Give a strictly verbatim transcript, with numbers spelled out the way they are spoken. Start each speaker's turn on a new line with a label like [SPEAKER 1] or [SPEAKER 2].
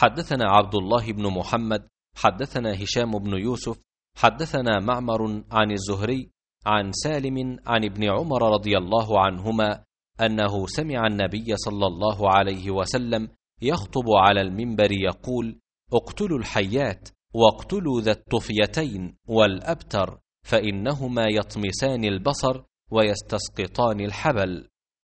[SPEAKER 1] حدثنا عبد الله بن محمد حدثنا هشام بن يوسف حدثنا معمر عن الزهري عن سالم عن ابن عمر رضي الله عنهما أنه سمع النبي صلى الله عليه وسلم يخطب على المنبر يقول: اقتلوا الحيات واقتلوا ذا الطفيتين والأبتر، فإنهما يطمسان البصر ويستسقطان الحبل.